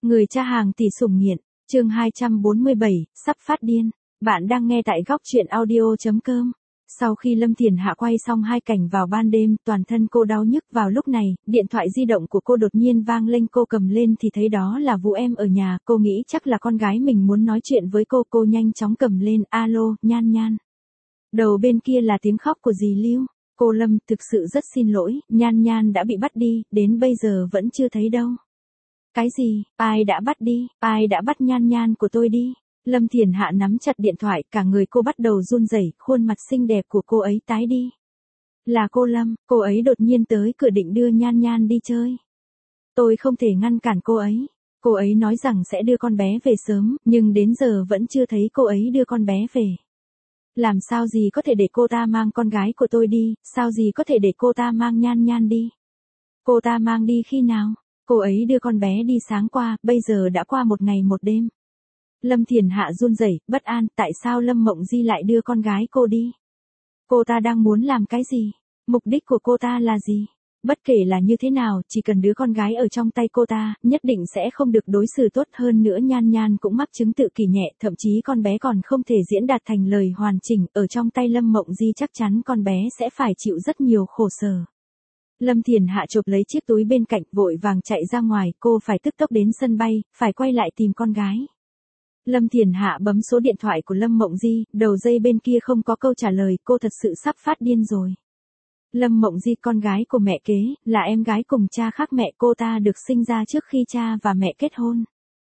Người cha hàng tỷ sủng nghiện, chương 247, sắp phát điên. Bạn đang nghe tại góc truyện audio.com. Sau khi Lâm Thiền Hạ quay xong 2 cảnh vào ban đêm, toàn thân cô đau nhức. Vào lúc này, điện thoại di động của cô đột nhiên vang lên, cô cầm lên thì thấy đó là Vũ Em ở nhà. Cô nghĩ chắc là con gái mình muốn nói chuyện với cô nhanh chóng cầm lên, alo, Nhan Nhan. Đầu bên kia là tiếng khóc của dì Lưu. Cô Lâm, thực sự rất xin lỗi, Nhan Nhan đã bị bắt đi, đến bây giờ vẫn chưa thấy đâu. Cái gì, ai đã bắt đi, ai đã bắt Nhan Nhan của tôi đi? Lâm Thiền Hạ nắm chặt điện thoại, cả người cô bắt đầu run rẩy, khuôn mặt xinh đẹp của cô ấy tái đi. Là cô Lâm, cô ấy đột nhiên tới cửa định đưa Nhan Nhan đi chơi. Tôi không thể ngăn cản cô ấy. Cô ấy nói rằng sẽ đưa con bé về sớm, nhưng đến giờ vẫn chưa thấy cô ấy đưa con bé về. Làm sao gì có thể để cô ta mang con gái của tôi đi, sao gì có thể để cô ta mang Nhan Nhan đi? Cô ta mang đi khi nào? Cô ấy đưa con bé đi sáng qua, bây giờ đã qua 1 ngày 1 đêm. Lâm Thiền Hạ run rẩy, bất an, tại sao Lâm Mộng Di lại đưa con gái cô đi? Cô ta đang muốn làm cái gì? Mục đích của cô ta là gì? Bất kể là như thế nào, chỉ cần đứa con gái ở trong tay cô ta, nhất định sẽ không được đối xử tốt hơn nữa. Nhan Nhan cũng mắc chứng tự kỷ nhẹ, thậm chí con bé còn không thể diễn đạt thành lời hoàn chỉnh, ở trong tay Lâm Mộng Di chắc chắn con bé sẽ phải chịu rất nhiều khổ sở. Lâm Thiền Hạ chộp lấy chiếc túi bên cạnh, vội vàng chạy ra ngoài, cô phải tức tốc đến sân bay, phải quay lại tìm con gái. Lâm Thiền Hạ bấm số điện thoại của Lâm Mộng Di, đầu dây bên kia không có câu trả lời, cô thật sự sắp phát điên rồi. Lâm Mộng Di, con gái của mẹ kế, là em gái cùng cha khác mẹ, cô ta được sinh ra trước khi cha và mẹ kết hôn.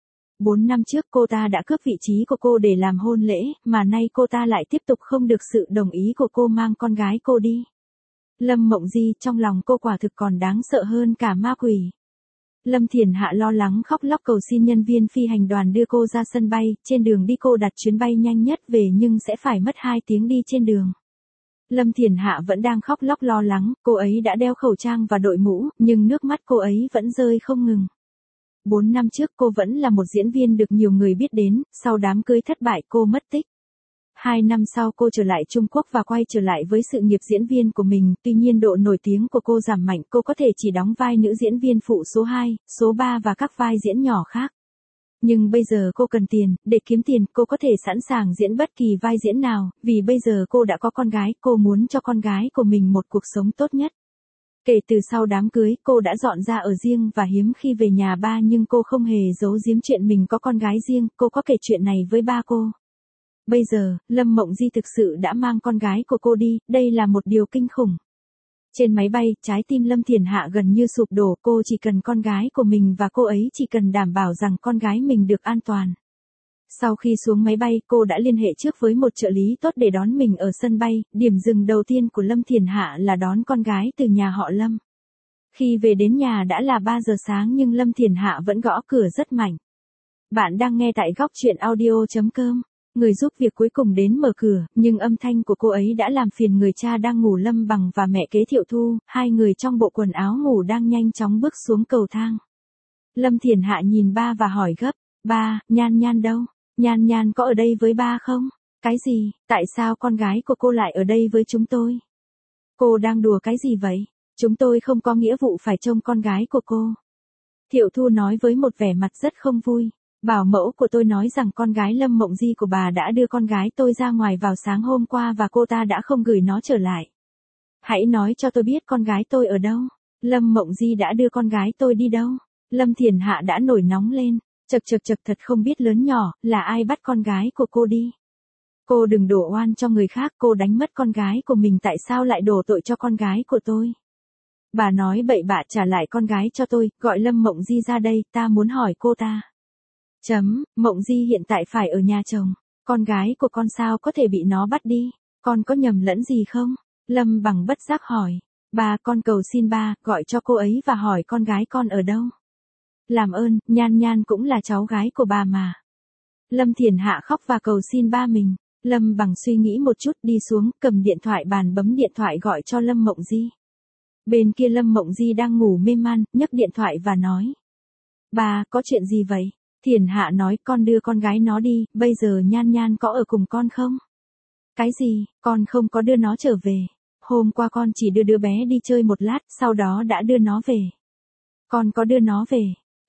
4 năm trước cô ta đã cướp vị trí của cô để làm hôn lễ, mà nay cô ta lại tiếp tục không được sự đồng ý của cô mang con gái cô đi. Lâm Mộng Di, trong lòng cô quả thực còn đáng sợ hơn cả ma quỷ. Lâm Thiền Hạ lo lắng khóc lóc cầu xin nhân viên phi hành đoàn đưa cô ra sân bay, trên đường đi cô đặt chuyến bay nhanh nhất về nhưng sẽ phải mất 2 tiếng đi trên đường. Lâm Thiền Hạ vẫn đang khóc lóc lo lắng, cô ấy đã đeo khẩu trang và đội mũ, nhưng nước mắt cô ấy vẫn rơi không ngừng. 4 năm trước cô vẫn là một diễn viên được nhiều người biết đến, sau đám cưới thất bại cô mất tích. 2 năm sau cô trở lại Trung Quốc và quay trở lại với sự nghiệp diễn viên của mình, tuy nhiên độ nổi tiếng của cô giảm mạnh, cô có thể chỉ đóng vai nữ diễn viên phụ số 2, số 3 và các vai diễn nhỏ khác. Nhưng bây giờ cô cần tiền, để kiếm tiền, cô có thể sẵn sàng diễn bất kỳ vai diễn nào, vì bây giờ cô đã có con gái, cô muốn cho con gái của mình một cuộc sống tốt nhất. Kể từ sau đám cưới, cô đã dọn ra ở riêng và hiếm khi về nhà ba, nhưng cô không hề giấu giếm chuyện mình có con gái riêng, cô có kể chuyện này với ba cô. Bây giờ, Lâm Mộng Di thực sự đã mang con gái của cô đi, đây là một điều kinh khủng. Trên máy bay, trái tim Lâm Thiền Hạ gần như sụp đổ, cô chỉ cần con gái của mình và cô ấy chỉ cần đảm bảo rằng con gái mình được an toàn. Sau khi xuống máy bay, cô đã liên hệ trước với một trợ lý tốt để đón mình ở sân bay, điểm dừng đầu tiên của Lâm Thiền Hạ là đón con gái từ nhà họ Lâm. Khi về đến nhà đã là 3 giờ sáng nhưng Lâm Thiền Hạ vẫn gõ cửa rất mạnh. Bạn đang nghe tại góc truyện audio.com. Người giúp việc cuối cùng đến mở cửa, nhưng âm thanh của cô ấy đã làm phiền người cha đang ngủ Lâm Bằng và mẹ kế Thiệu Thu, 2 người trong bộ quần áo ngủ đang nhanh chóng bước xuống cầu thang. Lâm Thiền Hạ nhìn ba và hỏi gấp, ba, Nhan Nhan đâu? Nhan Nhan có ở đây với ba không? Cái gì, tại sao con gái của cô lại ở đây với chúng tôi? Cô đang đùa cái gì vậy? Chúng tôi không có nghĩa vụ phải trông con gái của cô. Thiệu Thu nói với một vẻ mặt rất không vui. Bảo mẫu của tôi nói rằng con gái Lâm Mộng Di của bà đã đưa con gái tôi ra ngoài vào sáng hôm qua và cô ta đã không gửi nó trở lại. Hãy nói cho tôi biết con gái tôi ở đâu. Lâm Mộng Di đã đưa con gái tôi đi đâu? Lâm Thiền Hạ đã nổi nóng lên. Chật thật không biết lớn nhỏ, là ai bắt con gái của cô đi? Cô đừng đổ oan cho người khác, cô đánh mất con gái của mình, tại sao lại đổ tội cho con gái của tôi? Bà nói bậy bạ, trả lại con gái cho tôi, gọi Lâm Mộng Di ra đây, ta muốn hỏi cô ta. Mộng Di hiện tại phải ở nhà chồng, con gái của con sao có thể bị nó bắt đi, con có nhầm lẫn gì không? Lâm Bằng bất giác hỏi, ba, con cầu xin ba, gọi cho cô ấy và hỏi con gái con ở đâu. Làm ơn, Nhan Nhan cũng là cháu gái của bà mà. Lâm Thiền Hạ khóc và cầu xin ba mình. Lâm Bằng suy nghĩ một chút đi xuống, cầm điện thoại bàn bấm điện thoại gọi cho Lâm Mộng Di. Bên kia Lâm Mộng Di đang ngủ mê man, nhấc điện thoại và nói. Ba, có chuyện gì vậy? Thiền Hạ nói, con đưa con gái nó đi, bây giờ Nhan Nhan có ở cùng con không? Cái gì, con không có đưa nó trở về. Hôm qua con chỉ đưa đứa bé đi chơi một lát, sau đó đã đưa nó về. Con có đưa nó về.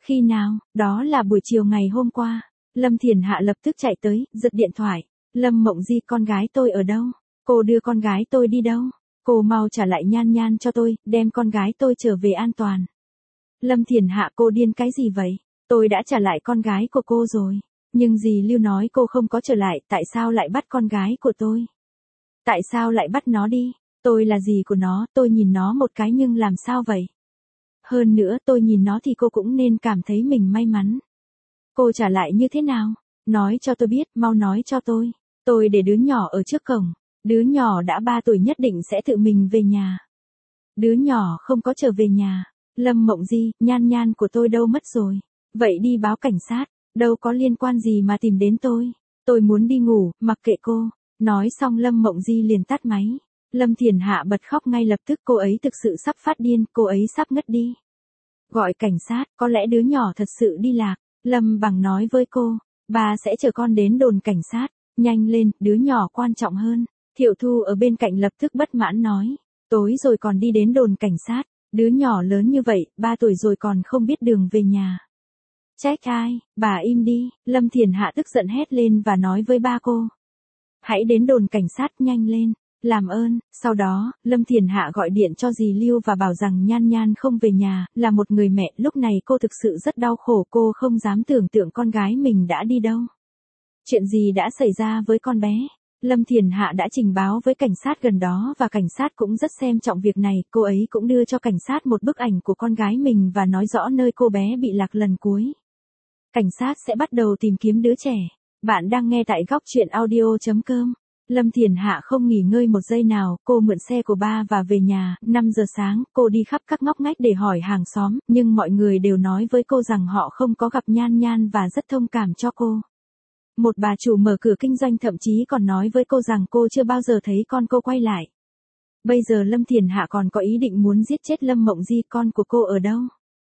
Khi nào? Đó là buổi chiều ngày hôm qua. Lâm Thiền Hạ lập tức chạy tới, giật điện thoại. Lâm Mộng Di, con gái tôi ở đâu? Cô đưa con gái tôi đi đâu? Cô mau trả lại Nhan Nhan cho tôi, đem con gái tôi trở về an toàn. Lâm Thiền Hạ, cô điên cái gì vậy? Tôi đã trả lại con gái của cô rồi. Nhưng dì Lưu nói cô không có trở lại, tại sao lại bắt con gái của tôi? Tại sao lại bắt nó đi? Tôi là dì của nó, tôi nhìn nó một cái nhưng làm sao vậy? Hơn nữa tôi nhìn nó thì cô cũng nên cảm thấy mình may mắn. Cô trả lại như thế nào? Nói cho tôi biết, mau nói cho tôi. Tôi để đứa nhỏ ở trước cổng. Đứa nhỏ đã 3 tuổi nhất định sẽ tự mình về nhà. Đứa nhỏ không có trở về nhà. Lâm Mộng Di, Nhan Nhan của tôi đâu mất rồi? Vậy đi báo cảnh sát. Đâu có liên quan gì mà tìm đến tôi. Tôi muốn đi ngủ, mặc kệ cô. Nói xong Lâm Mộng Di liền tắt máy. Lâm Thiền Hạ bật khóc ngay lập tức, cô ấy thực sự sắp phát điên, cô ấy sắp ngất đi. Gọi cảnh sát, có lẽ đứa nhỏ thật sự đi lạc. Lâm Bằng nói với cô, bà sẽ chở con đến đồn cảnh sát. Nhanh lên, đứa nhỏ quan trọng hơn. Thiệu Thu ở bên cạnh lập tức bất mãn nói, tối rồi còn đi đến đồn cảnh sát, đứa nhỏ lớn như vậy, 3 tuổi rồi còn không biết đường về nhà. Trách ai, bà im đi. Lâm Thiền Hạ tức giận hét lên và nói với ba cô, hãy đến đồn cảnh sát nhanh lên, làm ơn. Sau đó, Lâm Thiền Hạ gọi điện cho dì Lưu và bảo rằng Nhan Nhan không về nhà. Là một người mẹ, lúc này cô thực sự rất đau khổ, cô không dám tưởng tượng con gái mình đã đi đâu. Chuyện gì đã xảy ra với con bé? Lâm Thiền Hạ đã trình báo với cảnh sát gần đó và cảnh sát cũng rất xem trọng việc này. Cô ấy cũng đưa cho cảnh sát một bức ảnh của con gái mình và nói rõ nơi cô bé bị lạc lần cuối. Cảnh sát sẽ bắt đầu tìm kiếm đứa trẻ. Bạn đang nghe tại góc truyện audio.com. Lâm Thiền Hạ không nghỉ ngơi một giây nào, cô mượn xe của ba và về nhà. 5 giờ sáng, cô đi khắp các ngóc ngách để hỏi hàng xóm, nhưng mọi người đều nói với cô rằng họ không có gặp Nhan Nhan và rất thông cảm cho cô. Một bà chủ mở cửa kinh doanh thậm chí còn nói với cô rằng cô chưa bao giờ thấy con cô quay lại. Bây giờ Lâm Thiền Hạ còn có ý định muốn giết chết Lâm Mộng Di, con của cô ở đâu?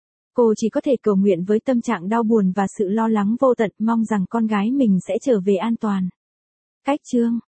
Cô chỉ có thể cầu nguyện với tâm trạng đau buồn và sự lo lắng vô tận, mong rằng con gái mình sẽ trở về an toàn. Cách chương